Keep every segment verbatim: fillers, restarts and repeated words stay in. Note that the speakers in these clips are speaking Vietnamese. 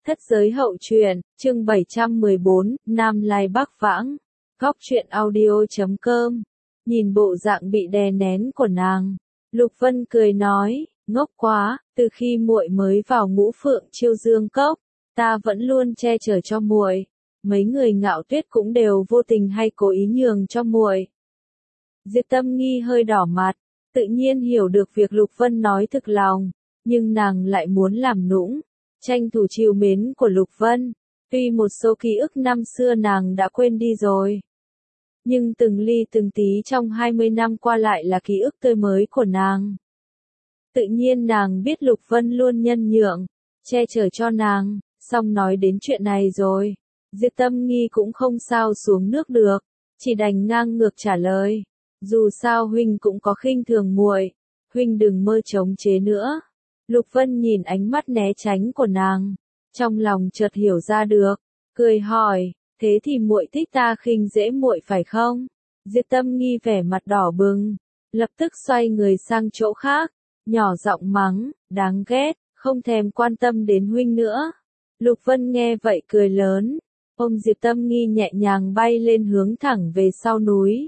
Thất giới hậu truyện, chương bảy trăm mười bốn, Nam Lai Bắc Vãng. Góc truyện audio chấm com. Nhìn bộ dạng bị đè nén của nàng, Lục Vân cười nói, ngốc quá, từ khi muội mới vào Ngũ Phượng Chiêu Dương Cốc, ta vẫn luôn che chở cho muội, mấy người Ngạo Tuyết cũng đều vô tình hay cố ý nhường cho muội. Diệp Tâm Nghi hơi đỏ mặt, tự nhiên hiểu được việc Lục Vân nói thực lòng, nhưng nàng lại muốn làm nũng, tranh thủ trìu mến của Lục Vân. Tuy một số ký ức năm xưa nàng đã quên đi rồi, nhưng từng ly từng tí trong hai mươi năm qua lại là ký ức tươi mới của nàng. Tự nhiên nàng biết Lục Vân luôn nhân nhượng, che chở cho nàng, xong nói đến chuyện này rồi, Diệp Tâm Nghi cũng không sao xuống nước được, chỉ đành ngang ngược trả lời, dù sao huynh cũng có khinh thường muội, huynh đừng mơ chống chế nữa. Lục Vân nhìn ánh mắt né tránh của nàng, trong lòng chợt hiểu ra được, cười hỏi, thế thì muội thích ta khinh dễ muội phải không? Diệp Tâm Nghi vẻ mặt đỏ bừng, lập tức xoay người sang chỗ khác, nhỏ giọng mắng, đáng ghét, không thèm quan tâm đến huynh nữa. Lục Vân nghe vậy cười lớn, ôm Diệp Tâm Nghi nhẹ nhàng bay lên hướng thẳng về sau núi.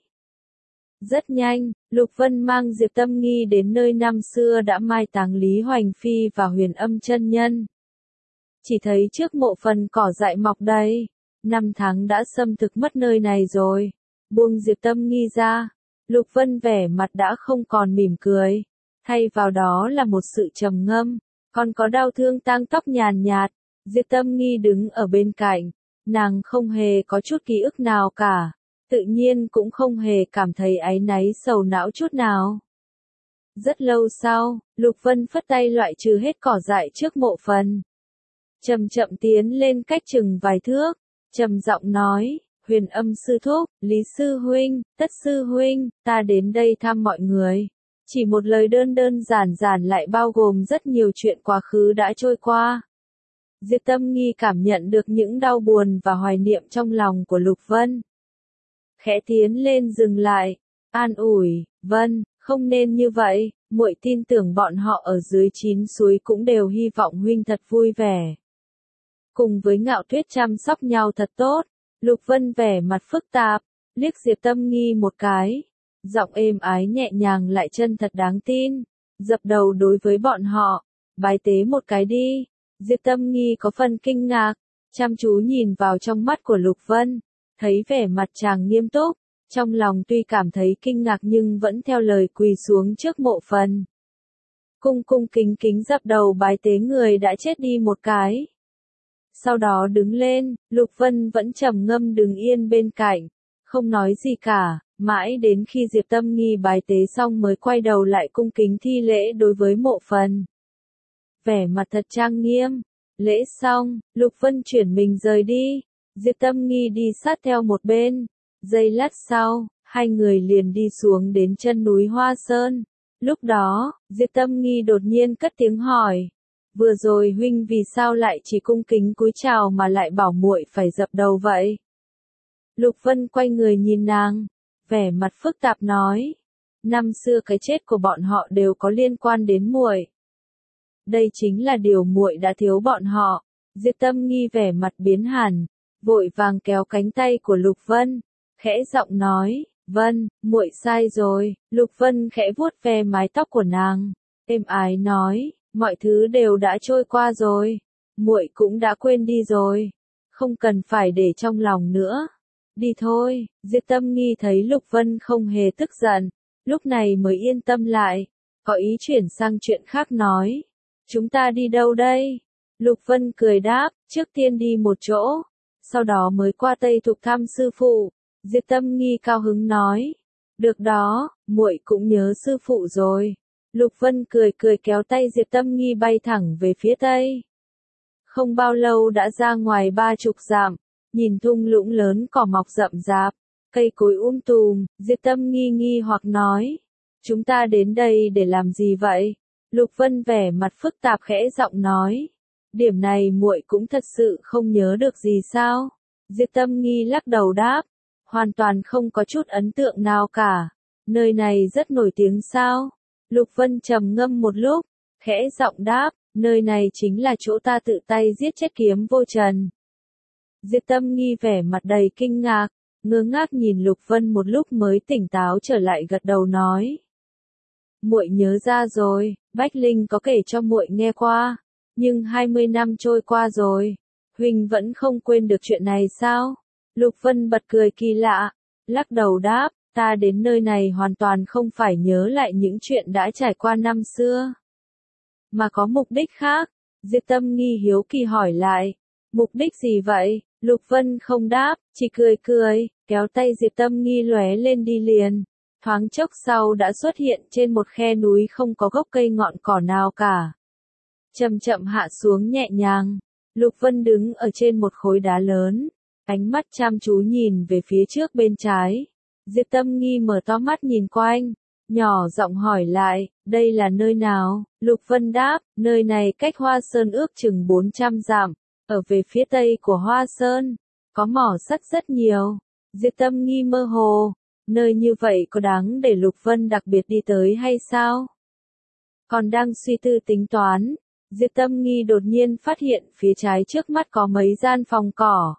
Rất nhanh, Lục Vân mang Diệp Tâm Nghi đến nơi năm xưa đã mai táng Lý Hoành Phi và Huyền Âm chân nhân. Chỉ thấy trước mộ phần cỏ dại mọc đầy, năm tháng đã xâm thực mất nơi này rồi. Buông Diệp Tâm Nghi ra, Lục Vân vẻ mặt đã không còn mỉm cười, thay vào đó là một sự trầm ngâm, còn có đau thương tang tóc nhàn nhạt. Diệp Tâm Nghi đứng ở bên cạnh, nàng không hề có chút ký ức nào cả, tự nhiên cũng không hề cảm thấy áy náy sầu não chút nào. Rất lâu sau, Lục Vân phất tay loại trừ hết cỏ dại trước mộ phần, chậm chậm tiến lên cách chừng vài thước, trầm giọng nói, Huyền Âm sư thúc, Lý sư huynh, Tất sư huynh, ta đến đây thăm mọi người. Chỉ một lời đơn đơn giản giản lại bao gồm rất nhiều chuyện quá khứ đã trôi qua. Diệp Tâm Nghi cảm nhận được những đau buồn và hoài niệm trong lòng của Lục Vân. Khẽ tiến lên dừng lại, an ủi, Vân, không nên như vậy, muội tin tưởng bọn họ ở dưới chín suối cũng đều hy vọng huynh thật vui vẻ. Cùng với Ngạo Tuyết chăm sóc nhau thật tốt. Lục Vân vẻ mặt phức tạp, liếc Diệp Tâm Nghi một cái, giọng êm ái nhẹ nhàng lại chân thật đáng tin, dập đầu đối với bọn họ, bái tế một cái đi. Diệp Tâm Nghi có phần kinh ngạc, chăm chú nhìn vào trong mắt của Lục Vân, thấy vẻ mặt chàng nghiêm túc, trong lòng tuy cảm thấy kinh ngạc nhưng vẫn theo lời quỳ xuống trước mộ phần. Cung cung kính kính dập đầu bái tế người đã chết đi một cái. Sau đó đứng lên, Lục Vân vẫn trầm ngâm đứng yên bên cạnh, không nói gì cả, mãi đến khi Diệp Tâm Nghi bái tế xong mới quay đầu lại cung kính thi lễ đối với mộ phần. Vẻ mặt thật trang nghiêm, lễ xong, Lục Vân chuyển mình rời đi, Diệp Tâm Nghi đi sát theo một bên, giây lát sau, hai người liền đi xuống đến chân núi Hoa Sơn. Lúc đó, Diệp Tâm Nghi đột nhiên cất tiếng hỏi, vừa rồi huynh vì sao lại chỉ cung kính cúi chào mà lại bảo muội phải dập đầu vậy? Lục Vân quay người nhìn nàng, vẻ mặt phức tạp nói, năm xưa cái chết của bọn họ đều có liên quan đến muội. Đây chính là điều muội đã thiếu bọn họ. Diệp Tâm Nghi vẻ mặt biến hẳn, vội vàng kéo cánh tay của Lục Vân, khẽ giọng nói, Vân, muội sai rồi. Lục Vân khẽ vuốt ve mái tóc của nàng, êm ái nói, mọi thứ đều đã trôi qua rồi, muội cũng đã quên đi rồi, không cần phải để trong lòng nữa. Đi thôi. Diệp Tâm Nghi thấy Lục Vân không hề tức giận, lúc này mới yên tâm lại, có ý chuyển sang chuyện khác nói, chúng ta đi đâu đây? Lục Vân cười đáp, trước tiên đi một chỗ, sau đó mới qua Tây Thục thăm sư phụ. Diệp Tâm Nghi cao hứng nói, được đó, muội cũng nhớ sư phụ rồi. Lục Vân cười cười kéo tay Diệp Tâm Nghi bay thẳng về phía Tây. Không bao lâu đã ra ngoài ba chục dặm, nhìn thung lũng lớn cỏ mọc rậm rạp, cây cối um tùm, Diệp Tâm Nghi nghi hoặc nói, chúng ta đến đây để làm gì vậy? Lục Vân vẻ mặt phức tạp khẽ giọng nói, điểm này muội cũng thật sự không nhớ được gì sao? Diệp Tâm Nghi lắc đầu đáp, hoàn toàn không có chút ấn tượng nào cả. Nơi này rất nổi tiếng sao? Lục Vân trầm ngâm một lúc, khẽ giọng đáp, nơi này chính là chỗ ta tự tay giết chết Kiếm Vô Trần. Diệp Tâm Nghi vẻ mặt đầy kinh ngạc, ngơ ngác nhìn Lục Vân một lúc mới tỉnh táo trở lại gật đầu nói. Muội nhớ ra rồi, Bách Linh có kể cho muội nghe qua, nhưng hai mươi năm trôi qua rồi, huynh vẫn không quên được chuyện này sao? Lục Vân bật cười kỳ lạ, lắc đầu đáp, ta đến nơi này hoàn toàn không phải nhớ lại những chuyện đã trải qua năm xưa, mà có mục đích khác. Diệp Tâm Nghi hiếu kỳ hỏi lại, mục đích gì vậy? Lục Vân không đáp, chỉ cười cười, kéo tay Diệp Tâm Nghi lóe lên đi liền. Thoáng chốc sau đã xuất hiện trên một khe núi không có gốc cây ngọn cỏ nào cả. Chậm chậm hạ xuống nhẹ nhàng, Lục Vân đứng ở trên một khối đá lớn, ánh mắt chăm chú nhìn về phía trước bên trái. Diệp Tâm Nghi mở to mắt nhìn quanh, nhỏ giọng hỏi lại, đây là nơi nào? Lục Vân đáp, nơi này cách Hoa Sơn ước chừng bốn trăm dặm, ở về phía tây của Hoa Sơn, có mỏ sắt rất nhiều. Diệp Tâm Nghi mơ hồ, nơi như vậy có đáng để Lục Vân đặc biệt đi tới hay sao? Còn đang suy tư tính toán, Diệp Tâm Nghi đột nhiên phát hiện phía trái trước mắt có mấy gian phòng cỏ.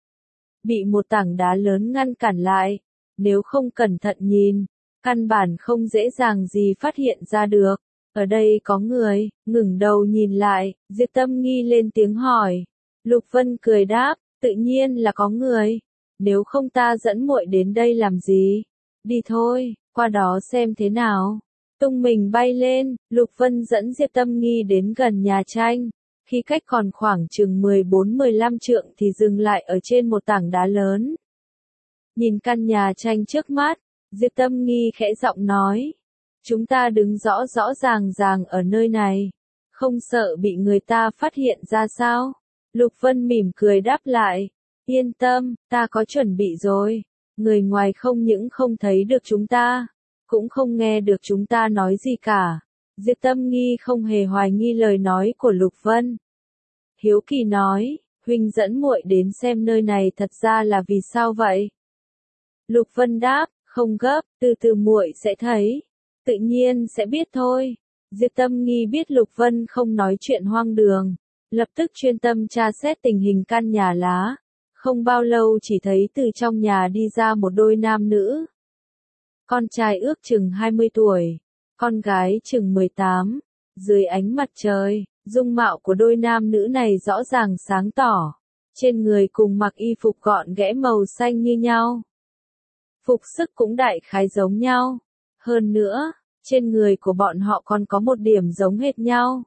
Bị một tảng đá lớn ngăn cản lại, nếu không cẩn thận nhìn, căn bản không dễ dàng gì phát hiện ra được. Ở đây có người, ngẩng đầu nhìn lại, Diệp Tâm Nghi lên tiếng hỏi. Lục Vân cười đáp, tự nhiên là có người. Nếu không ta dẫn muội đến đây làm gì? Đi thôi, qua đó xem thế nào. Tung mình bay lên, Lục Vân dẫn Diệp Tâm Nghi đến gần nhà tranh. Khi cách còn khoảng chừng mười bốn mười lăm trượng thì dừng lại ở trên một tảng đá lớn. Nhìn căn nhà tranh trước mắt, Diệp Tâm Nghi khẽ giọng nói. Chúng ta đứng rõ rõ ràng ràng ở nơi này. Không sợ bị người ta phát hiện ra sao? Lục Vân mỉm cười đáp lại. Yên tâm, ta có chuẩn bị rồi. Người ngoài không những không thấy được chúng ta, cũng không nghe được chúng ta nói gì cả. Diệp Tâm Nghi không hề hoài nghi lời nói của Lục Vân. Hiếu kỳ nói, huynh dẫn muội đến xem nơi này thật ra là vì sao vậy? Lục Vân đáp, không gấp, từ từ muội sẽ thấy. Tự nhiên sẽ biết thôi. Diệp Tâm Nghi biết Lục Vân không nói chuyện hoang đường, lập tức chuyên tâm tra xét tình hình căn nhà lá. Không bao lâu chỉ thấy từ trong nhà đi ra một đôi nam nữ. Con trai ước chừng hai mươi tuổi, con gái chừng mười tám. Dưới ánh mặt trời, dung mạo của đôi nam nữ này rõ ràng sáng tỏ. Trên người cùng mặc y phục gọn ghẽ màu xanh như nhau. Phục sức cũng đại khái giống nhau. Hơn nữa, trên người của bọn họ còn có một điểm giống hệt nhau.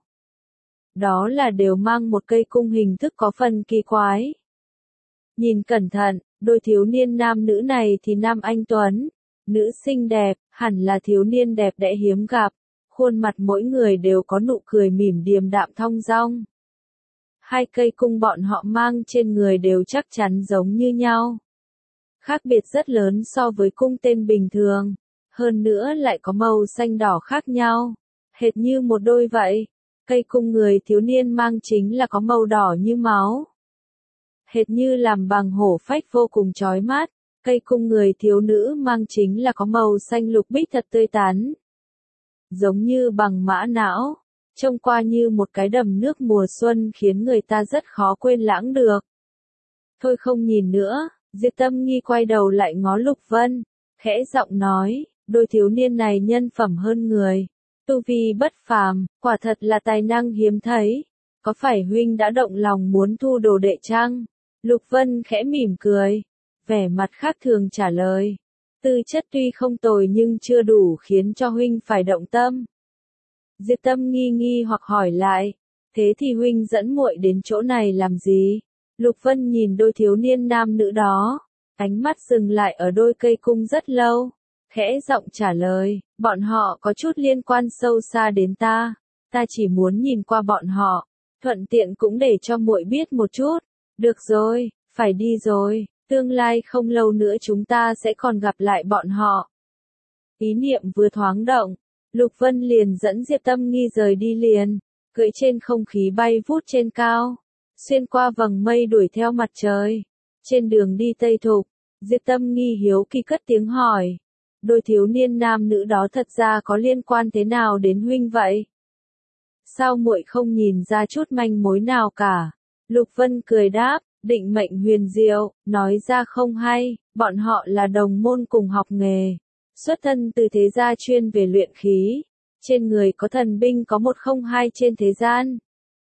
Đó là đều mang một cây cung hình thức có phần kỳ quái. Nhìn cẩn thận, đôi thiếu niên nam nữ này thì nam anh tuấn, nữ xinh đẹp, hẳn là thiếu niên đẹp đẽ hiếm gặp. Khuôn mặt mỗi người đều có nụ cười mỉm điềm đạm thong dong. Hai cây cung bọn họ mang trên người đều chắc chắn giống như nhau. Khác biệt rất lớn so với cung tên bình thường. Hơn nữa lại có màu xanh đỏ khác nhau. Hệt như một đôi vậy. Cây cung người thiếu niên mang chính là có màu đỏ như máu. Hệt như làm bằng hổ phách vô cùng chói mắt. Cây cung người thiếu nữ mang chính là có màu xanh lục bích thật tươi tắn. Giống như bằng mã não. Trông qua như một cái đầm nước mùa xuân khiến người ta rất khó quên lãng được. Thôi không nhìn nữa, Diệp Tâm Nghi quay đầu lại ngó Lục Vân. Khẽ giọng nói, đôi thiếu niên này nhân phẩm hơn người. Tu vi bất phàm, quả thật là tài năng hiếm thấy. Có phải huynh đã động lòng muốn thu đồ đệ chăng? Lục Vân khẽ mỉm cười, vẻ mặt khác thường trả lời. Tư chất tuy không tồi nhưng chưa đủ khiến cho huynh phải động tâm. Diệp Tâm nghi nghi hoặc hỏi lại, thế thì huynh dẫn muội đến chỗ này làm gì? Lục Vân nhìn đôi thiếu niên nam nữ đó, ánh mắt dừng lại ở đôi cây cung rất lâu, khẽ giọng trả lời, bọn họ có chút liên quan sâu xa đến ta, ta chỉ muốn nhìn qua bọn họ, thuận tiện cũng để cho muội biết một chút. Được rồi, phải đi rồi, tương lai không lâu nữa chúng ta sẽ còn gặp lại bọn họ. Ý niệm vừa thoáng động, Lục Vân liền dẫn Diệp Tâm nghi rời đi liền, cưỡi trên không khí bay vút trên cao, xuyên qua vầng mây đuổi theo mặt trời. Trên đường đi Tây Thục, Diệp Tâm nghi hiếu kỳ cất tiếng hỏi, đôi thiếu niên nam nữ đó thật ra có liên quan thế nào đến huynh vậy? sao muội không nhìn ra chút manh mối nào cả? Lục Vân cười đáp, định mệnh huyền diệu, nói ra không hay, bọn họ là đồng môn cùng học nghề, xuất thân từ thế gia chuyên về luyện khí, trên người có thần binh có một không hai trên thế gian.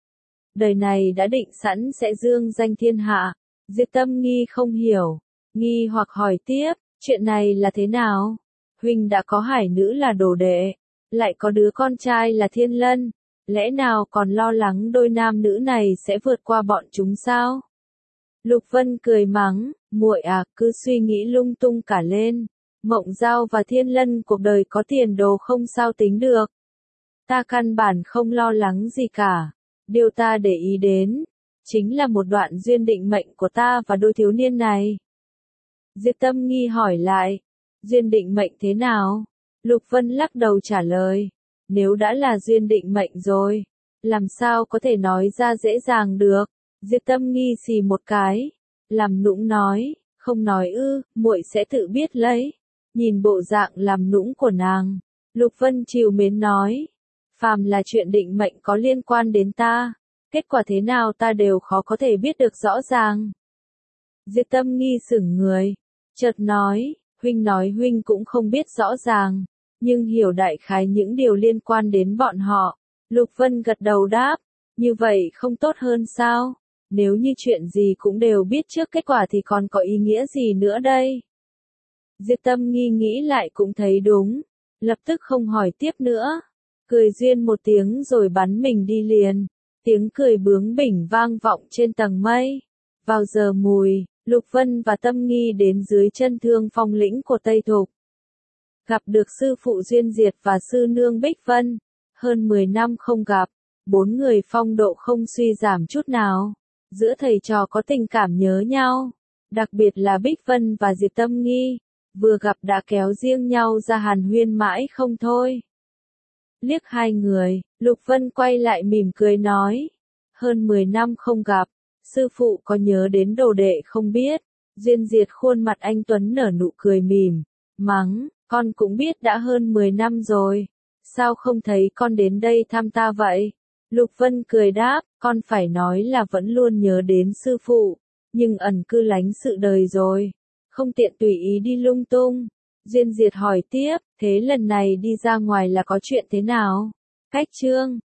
Đời này đã định sẵn sẽ dương danh thiên hạ. Diệp Tâm Nghi không hiểu, nghi hoặc hỏi tiếp, chuyện này là thế nào? Huynh đã có hải nữ là đồ đệ, lại có đứa con trai là Thiên Lân, lẽ nào còn lo lắng đôi nam nữ này sẽ vượt qua bọn chúng sao? Lục Vân cười mắng, muội à, cứ suy nghĩ lung tung cả lên. Mộng Giao và Thiên Lân cuộc đời có tiền đồ không sao tính được. Ta căn bản không lo lắng gì cả. Điều ta để ý đến, chính là một đoạn duyên định mệnh của ta và đôi thiếu niên này. Diệp Tâm Nghi hỏi lại, duyên định mệnh thế nào? Lục Vân lắc đầu trả lời, nếu đã là duyên định mệnh rồi, làm sao có thể nói ra dễ dàng được? Diệp Tâm Nghi xì một cái, làm nũng nói, không nói ư, muội sẽ tự biết lấy. Nhìn bộ dạng làm nũng của nàng, Lục Vân trìu mến nói, phàm là chuyện định mệnh có liên quan đến ta, kết quả thế nào ta đều khó có thể biết được rõ ràng. Diệp Tâm Nghi sững người, chợt nói, huynh nói huynh cũng không biết rõ ràng, nhưng hiểu đại khái những điều liên quan đến bọn họ. Lục Vân gật đầu đáp, như vậy không tốt hơn sao? Nếu như chuyện gì cũng đều biết trước kết quả thì còn có ý nghĩa gì nữa đây? Diệp Tâm Nghi nghĩ lại cũng thấy đúng, lập tức không hỏi tiếp nữa, cười duyên một tiếng rồi bắn mình đi liền. Tiếng cười bướng bỉnh vang vọng trên tầng mây. Vào giờ mùi, Lục Vân và Tâm Nghi đến dưới chân Thương Phong lĩnh của Tây Thục. Gặp được sư phụ Duyên Diệt và sư nương Bích Vân. Hơn mười năm không gặp, bốn người phong độ không suy giảm chút nào. Giữa thầy trò có tình cảm nhớ nhau, đặc biệt là Bích Vân và Diệp Tâm Nghi, vừa gặp đã kéo riêng nhau ra hàn huyên mãi không thôi. Liếc hai người, Lục Vân quay lại mỉm cười nói, hơn mười năm không gặp, sư phụ có nhớ đến đồ đệ không biết? Duyên Diệt khuôn mặt anh tuấn nở nụ cười mỉm, mắng, con cũng biết đã hơn mười năm rồi, sao không thấy con đến đây thăm ta vậy? Lục Vân cười đáp, con phải nói là vẫn luôn nhớ đến sư phụ, nhưng ẩn cư lánh sự đời rồi, không tiện tùy ý đi lung tung. Duyên Diệt hỏi tiếp, thế lần này đi ra ngoài là có chuyện thế nào? Cách chương